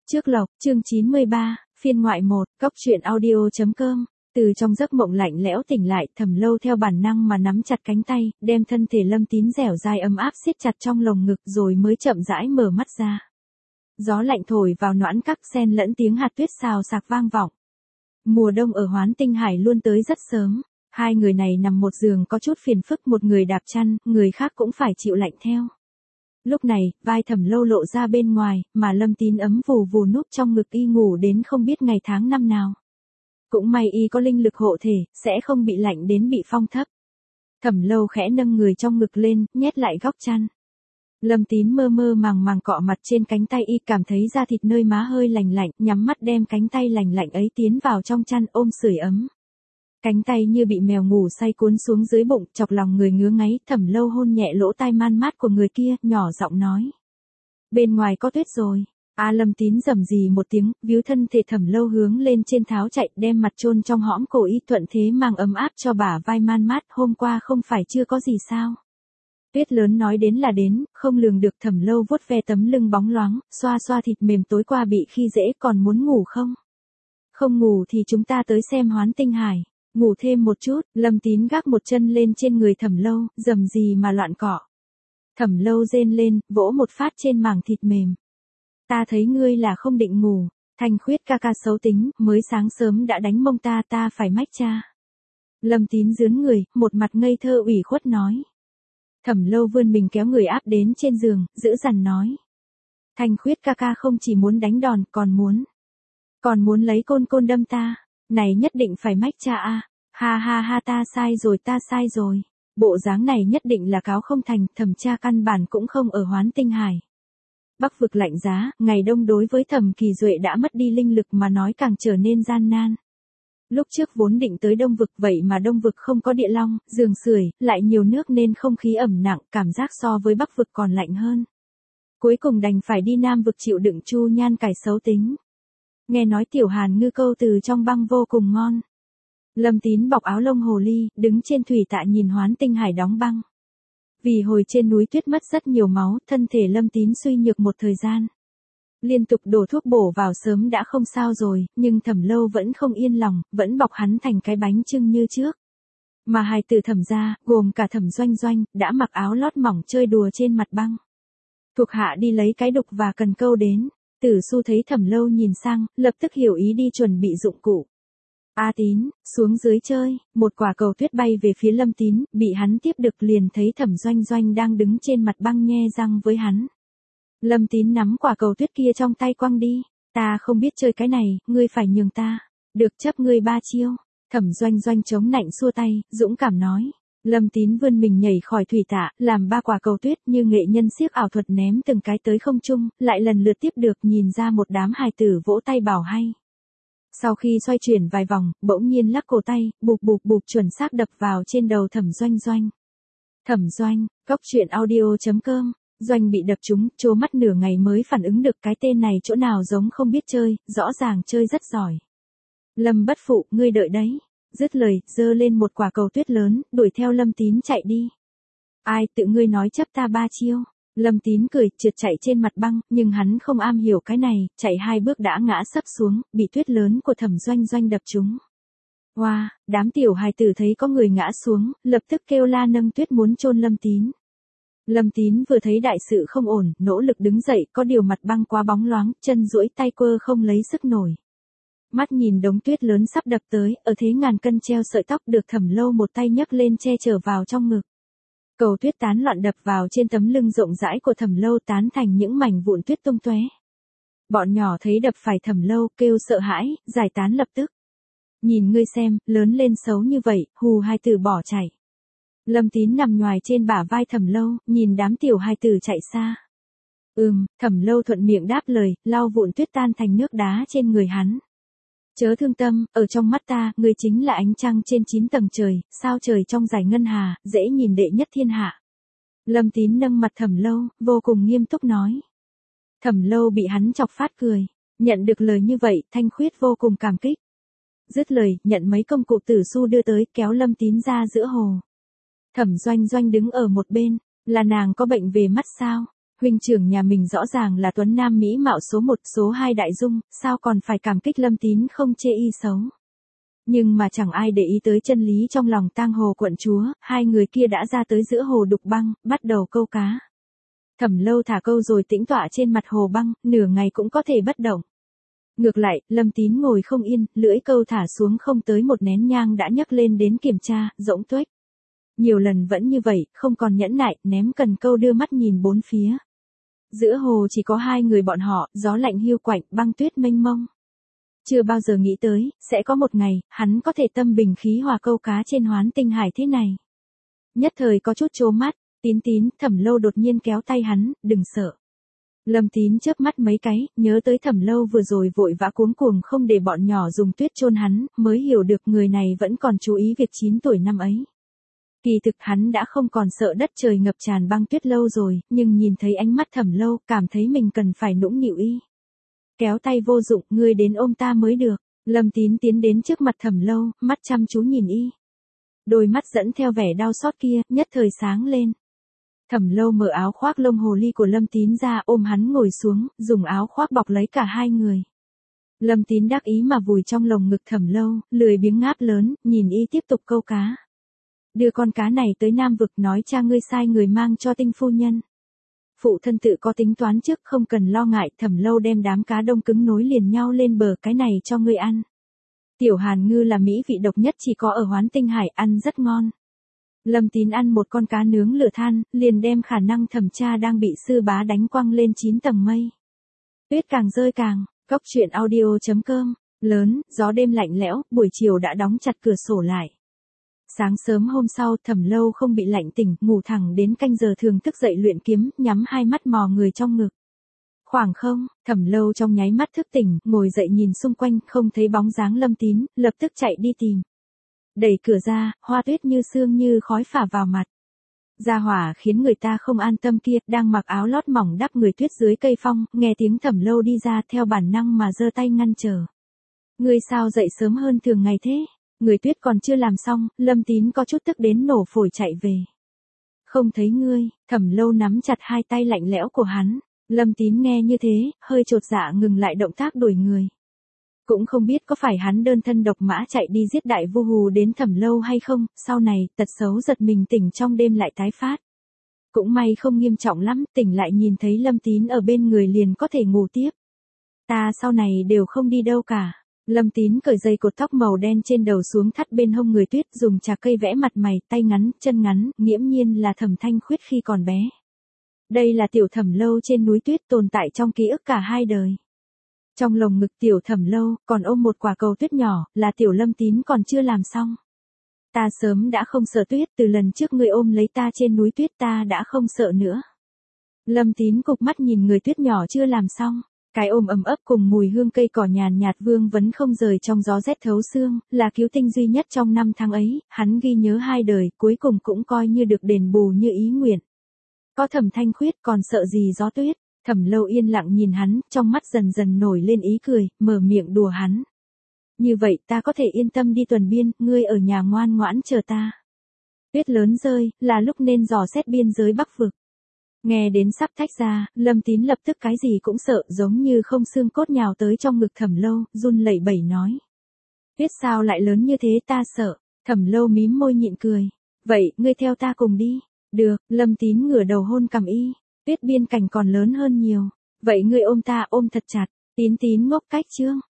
Trước lộc, chương 93, phiên ngoại 1, cóc truyện audio.com. Từ trong giấc mộng lạnh lẽo tỉnh lại, Thẩm Lâu theo bản năng mà nắm chặt cánh tay, đem thân thể Lâm Tín dẻo dai ấm áp siết chặt trong lồng ngực rồi mới chậm rãi mở mắt ra. Gió lạnh thổi vào noãn các sen lẫn tiếng hạt tuyết xào xạc vang vọng. Mùa đông ở Hoán Tinh Hải luôn tới rất sớm, hai người này nằm một giường có chút phiền phức, một người đạp chăn, người khác cũng phải chịu lạnh theo. Lúc này, vai Thẩm Lâu lộ ra bên ngoài, mà Lâm Tín ấm vù vù núp trong ngực y ngủ đến không biết ngày tháng năm nào. Cũng may y có linh lực hộ thể, sẽ không bị lạnh đến bị phong thấp. Thẩm Lâu khẽ nâng người trong ngực lên, nhét lại góc chăn. Lâm Tín mơ mơ màng màng cọ mặt trên cánh tay y, cảm thấy da thịt nơi má hơi lành lạnh, nhắm mắt đem cánh tay lành lạnh ấy tiến vào trong chăn ôm sưởi ấm. Cánh tay như bị mèo ngủ say cuốn xuống dưới bụng, chọc lòng người ngứa ngáy. Thẩm Lâu hôn nhẹ lỗ tai man mát của người kia, nhỏ giọng nói: bên ngoài có tuyết rồi. Lâm Tín rầm rì một tiếng, víu thân thể Thẩm Lâu hướng lên trên tháo chạy, đem mặt chôn trong hõm cổ y, thuận thế mang ấm áp cho bả vai man mát. Hôm qua không phải chưa có gì sao? Tuyết lớn nói đến là đến, không lường được. Thẩm Lâu vuốt ve tấm lưng bóng loáng, xoa xoa thịt mềm, tối qua bị khi dễ, còn muốn ngủ không? Không ngủ thì chúng ta tới xem Hoán Tinh Hải. Ngủ thêm một chút. Lâm Tín gác một chân lên trên người Thẩm Lâu, rầm rì mà loạn cọ. Thẩm Lâu rên lên, vỗ một phát trên mảng thịt mềm. Ta thấy ngươi là không định ngủ. Thanh Khuyết ca ca xấu tính, mới sáng sớm đã đánh mông ta, ta phải mách cha. Lâm Tín dướn người, một mặt ngây thơ ủy khuất nói. Thẩm Lâu vươn mình kéo người áp đến trên giường, dữ dằn nói: Thanh Khuyết ca ca không chỉ muốn đánh đòn, còn muốn lấy côn côn đâm ta. Này nhất định phải mách cha a. Ha ha ha, ta sai rồi. Bộ dáng này nhất định là cáo không thành. Thẩm cha căn bản cũng không ở Hoán Tinh Hải. Bắc vực lạnh giá, ngày đông đối với Thẩm Kỳ Duệ đã mất đi linh lực mà nói càng trở nên gian nan. Lúc trước vốn định tới đông vực, vậy mà đông vực không có địa long, giường sưởi, lại nhiều nước nên không khí ẩm nặng, cảm giác so với Bắc vực còn lạnh hơn. Cuối cùng đành phải đi Nam vực chịu đựng Chu Nhan cải xấu tính. Nghe nói tiểu hàn ngư câu từ trong băng vô cùng ngon. Lâm Tín bọc áo lông hồ ly, đứng trên thủy tạ nhìn Hoán Tinh Hải đóng băng. Vì hồi trên núi tuyết mất rất nhiều máu, thân thể Lâm Tín suy nhược một thời gian. Liên tục đổ thuốc bổ vào sớm đã không sao rồi, nhưng Thẩm Lâu vẫn không yên lòng, vẫn bọc hắn thành cái bánh chưng như trước. Mà hài tử Thẩm gia, gồm cả Thẩm Doanh Doanh, đã mặc áo lót mỏng chơi đùa trên mặt băng. Thuộc hạ đi lấy cái đục và cần câu đến. Tử Xu thấy Thẩm Lâu nhìn sang, lập tức hiểu ý đi chuẩn bị dụng cụ. Tín, xuống dưới chơi. Một quả cầu tuyết bay về phía Lâm Tín, bị hắn tiếp được, liền thấy Thẩm Doanh Doanh đang đứng trên mặt băng nhe răng với hắn. Lâm Tín nắm quả cầu tuyết kia trong tay quăng đi. Ta không biết chơi cái này, ngươi phải nhường ta. Được, chấp ngươi 3 chiêu. Thẩm Doanh Doanh chống nạnh xua tay, dũng cảm nói. Lâm Tín vươn mình nhảy khỏi thủy tạ, làm 3 quả cầu tuyết như nghệ nhân xiếc ảo thuật ném từng cái tới không trung, lại lần lượt tiếp được, nhìn ra một đám hài tử vỗ tay bảo hay. Sau khi xoay chuyển vài vòng, bỗng nhiên lắc cổ tay, bụp bụp bụp chuẩn xác đập vào trên đầu Thẩm Doanh Doanh. Thẩm Doanh, cóc truyện audio.com. Doanh bị đập trúng, trố mắt nửa ngày mới phản ứng được cái tên này chỗ nào giống không biết chơi, rõ ràng chơi rất giỏi. Lâm bất phụ, ngươi đợi đấy. Dứt lời, giơ lên một quả cầu tuyết lớn, đuổi theo Lâm Tín chạy đi. Ai tự ngươi nói chấp ta 3 chiêu. Lâm Tín cười, trượt chạy trên mặt băng, nhưng hắn không am hiểu cái này, chạy 2 bước đã ngã sấp xuống, bị tuyết lớn của Thẩm Doanh Doanh đập trúng. Wow, đám tiểu hài tử thấy có người ngã xuống, lập tức kêu la nâng tuyết muốn chôn Lâm Tín. Lâm Tín vừa thấy đại sự không ổn, nỗ lực đứng dậy, có điều mặt băng quá bóng loáng, chân duỗi tay quơ không lấy sức nổi. Mắt nhìn đống tuyết lớn sắp đập tới, ở thế ngàn cân treo sợi tóc, được Thẩm Lâu một tay nhấc lên che chở vào trong ngực. Cầu tuyết tán loạn đập vào trên tấm lưng rộng rãi của Thẩm Lâu, tán thành những mảnh vụn tuyết tung tóe. Bọn nhỏ thấy đập phải Thẩm Lâu, kêu sợ hãi, giải tán lập tức. Nhìn ngươi xem, lớn lên xấu như vậy, hù hai tử bỏ chạy. Lâm Tín nằm nhoài trên bả vai Thẩm Lâu, nhìn đám tiểu hài tử chạy xa. Thẩm Lâu thuận miệng đáp lời, lau vụn tuyết tan thành nước đá trên người hắn. Chớ thương tâm, ở trong mắt ta, ngươi chính là ánh trăng trên 9 tầng trời, sao trời trong dải ngân hà, dễ nhìn đệ nhất thiên hạ. Lâm Tín nâng mặt Thẩm Lâu, vô cùng nghiêm túc nói. Thẩm Lâu bị hắn chọc phát cười, nhận được lời như vậy, Thanh Khuyết vô cùng cảm kích. Dứt lời, nhận mấy công cụ Tử Xu đưa tới, kéo Lâm Tín ra giữa hồ. Thẩm Doanh Doanh đứng ở một bên, là nàng có bệnh về mắt sao? Huynh trưởng nhà mình rõ ràng là tuấn nam mỹ mạo số 1, số 2 đại dung, sao còn phải cảm kích Lâm Tín không chê y xấu. Nhưng mà chẳng ai để ý tới chân lý trong lòng tang hồ quận chúa, hai người kia đã ra tới giữa hồ đục băng, bắt đầu câu cá. Thẩm Lâu thả câu rồi tĩnh tọa trên mặt hồ băng, nửa ngày cũng có thể bất động. Ngược lại, Lâm Tín ngồi không yên, lưỡi câu thả xuống không tới một nén nhang đã nhấc lên đến kiểm tra, rỗng tuếch. Nhiều lần vẫn như vậy, không còn nhẫn nại, ném cần câu đưa mắt nhìn bốn phía. Giữa hồ chỉ có hai người bọn họ, gió lạnh hiu quạnh, băng tuyết mênh mông. Chưa bao giờ nghĩ tới, sẽ có một ngày, hắn có thể tâm bình khí hòa câu cá trên Hoán Tinh Hải thế này. Nhất thời có chút trố mắt, Tín, Thẩm Lâu đột nhiên kéo tay hắn, đừng sợ. Lâm Tín chớp mắt mấy cái, nhớ tới Thẩm Lâu vừa rồi vội vã cuống cuồng không để bọn nhỏ dùng tuyết chôn hắn, mới hiểu được người này vẫn còn chú ý việc 9 tuổi năm ấy. Kỳ thực hắn đã không còn sợ đất trời ngập tràn băng tuyết lâu rồi, nhưng nhìn thấy ánh mắt Thẩm Lâu, cảm thấy mình cần phải nũng nịu y. Kéo tay vô dụng, ngươi đến ôm ta mới được. Lâm Tín tiến đến trước mặt Thẩm Lâu, mắt chăm chú nhìn y. Đôi mắt dẫn theo vẻ đau xót kia, nhất thời sáng lên. Thẩm Lâu mở áo khoác lông hồ ly của Lâm Tín ra, ôm hắn ngồi xuống, dùng áo khoác bọc lấy cả hai người. Lâm Tín đắc ý mà vùi trong lồng ngực Thẩm Lâu, lười biếng ngáp lớn, nhìn y tiếp tục câu cá. Đưa con cá này tới Nam Vực, nói cha ngươi sai người mang cho Tinh phu nhân. Phụ thân tự có tính toán trước, không cần lo ngại. Thẩm Lâu đem đám cá đông cứng nối liền nhau lên bờ, cái này cho ngươi ăn. Tiểu Hàn ngư là mỹ vị độc nhất chỉ có ở Hoán Tinh Hải, ăn rất ngon. Lâm Tín ăn một con cá nướng lửa than, liền đem khả năng Thẩm cha đang bị sư bá đánh quăng lên 9 tầng mây. Tuyết càng rơi càng, Cốc Truyện Audio.com, lớn, gió đêm lạnh lẽo, buổi chiều đã đóng chặt cửa sổ lại. Sáng sớm hôm sau, Thẩm Lâu không bị lạnh tỉnh, ngủ thẳng đến canh giờ thường thức dậy luyện kiếm, nhắm hai mắt mò người trong ngực. Khoảng không, Thẩm Lâu trong nháy mắt thức tỉnh, ngồi dậy nhìn xung quanh, không thấy bóng dáng Lâm Tín, lập tức chạy đi tìm. Đẩy cửa ra, hoa tuyết như sương như khói phả vào mặt. Gia hỏa khiến người ta không an tâm kia, đang mặc áo lót mỏng đắp người tuyết dưới cây phong, nghe tiếng Thẩm Lâu đi ra theo bản năng mà giơ tay ngăn trở. Ngươi sao dậy sớm hơn thường ngày thế? Người tuyết còn chưa làm xong, Lâm Tín có chút tức đến nổ phổi chạy về. Không thấy ngươi, Thẩm Lâu nắm chặt hai tay lạnh lẽo của hắn. Lâm Tín nghe như thế, hơi chột dạ ngừng lại động tác đuổi người. Cũng không biết có phải hắn đơn thân độc mã chạy đi giết đại vu hù đến Thẩm Lâu hay không, sau này, tật xấu giật mình tỉnh trong đêm lại tái phát. Cũng may không nghiêm trọng lắm, tỉnh lại nhìn thấy Lâm Tín ở bên người liền có thể ngủ tiếp. Ta sau này đều không đi đâu cả. Lâm Tín cởi dây cột tóc màu đen trên đầu xuống thắt bên hông người tuyết, dùng trà cây vẽ mặt mày, tay ngắn, chân ngắn, nghiễm nhiên là Thẩm Thanh Khuyết khi còn bé. Đây là tiểu Thẩm Lâu trên núi tuyết tồn tại trong ký ức cả hai đời. Trong lồng ngực tiểu Thẩm Lâu, còn ôm một quả cầu tuyết nhỏ, là tiểu Lâm Tín còn chưa làm xong. Ta sớm đã không sợ tuyết, từ lần trước ngươi ôm lấy ta trên núi tuyết ta đã không sợ nữa. Lâm Tín cụp mắt nhìn người tuyết nhỏ chưa làm xong. Cái ôm ấm ấp cùng mùi hương cây cỏ nhàn nhạt vương vấn không rời trong gió rét thấu xương, là cứu tinh duy nhất trong năm tháng ấy, hắn ghi nhớ hai đời, cuối cùng cũng coi như được đền bù như ý nguyện. Có Thẩm Thanh Khuyết còn sợ gì gió tuyết? Thẩm Lâu yên lặng nhìn hắn, trong mắt dần dần nổi lên ý cười, mở miệng đùa hắn. Như vậy ta có thể yên tâm đi tuần biên, ngươi ở nhà ngoan ngoãn chờ ta. Tuyết lớn rơi, là lúc nên dò xét biên giới Bắc Vực. Nghe đến sắp thách ra, Lâm Tín lập tức cái gì cũng sợ, giống như không xương cốt nhào tới trong ngực Thẩm Lâu, run lẩy bẩy nói. Tuyết sao lại lớn như thế ta sợ. Thẩm Lâu mím môi nhịn cười. Vậy, ngươi theo ta cùng đi. Được, Lâm Tín ngửa đầu hôn cằm y. Tuyết biên cảnh còn lớn hơn nhiều. Vậy ngươi ôm ta ôm thật chặt. Tín ngốc cách chương.